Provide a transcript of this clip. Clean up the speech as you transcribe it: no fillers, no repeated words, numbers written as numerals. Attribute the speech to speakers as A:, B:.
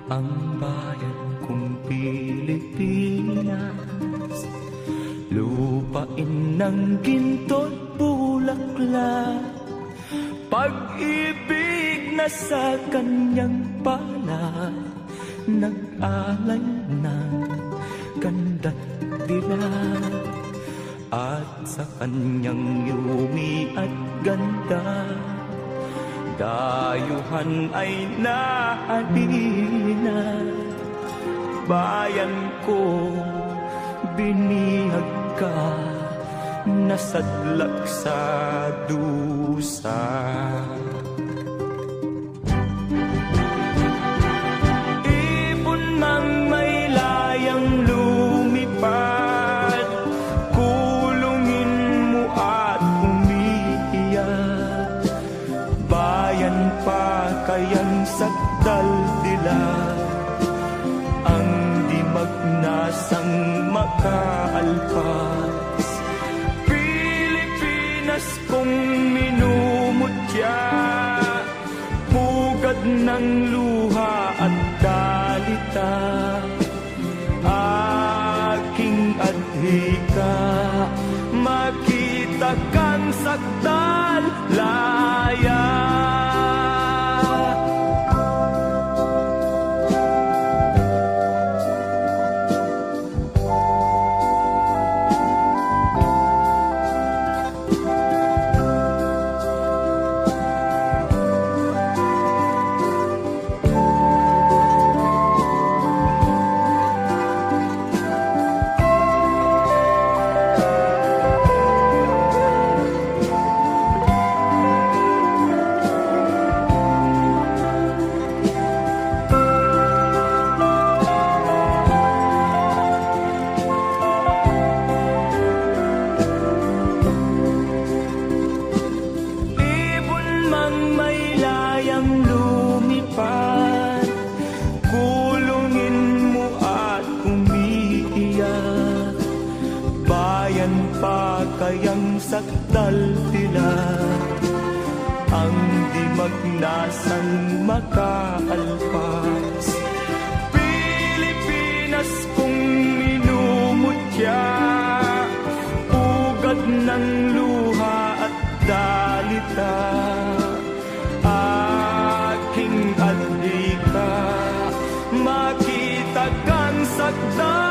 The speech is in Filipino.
A: ang bayan kong Pilipinas, lupain ng ginto't bulaklak, pag-ibig na sa kanyang palad, nag-alay ng ganda't dilag, at sa kanyang yumi at ganda, dayuhan ay nahalina. Bayan ko, binihag ka, nasadlak sa dusa. Ibon mang may layang lumipad, kulungin mo at umiiyak. Bayan pa kayang sakdal dilag, ang di magnasang makaalpas. Pilipinas kong minumutya, pugad ng luha at dalita, aking adhika, makita kang sakdal laya. Pa kayang sakdal dilag, ang di magnasang makaalpas. Pilipinas kong minumutya, pugad ng luha at dalita, aking adhika, makita kang sakdal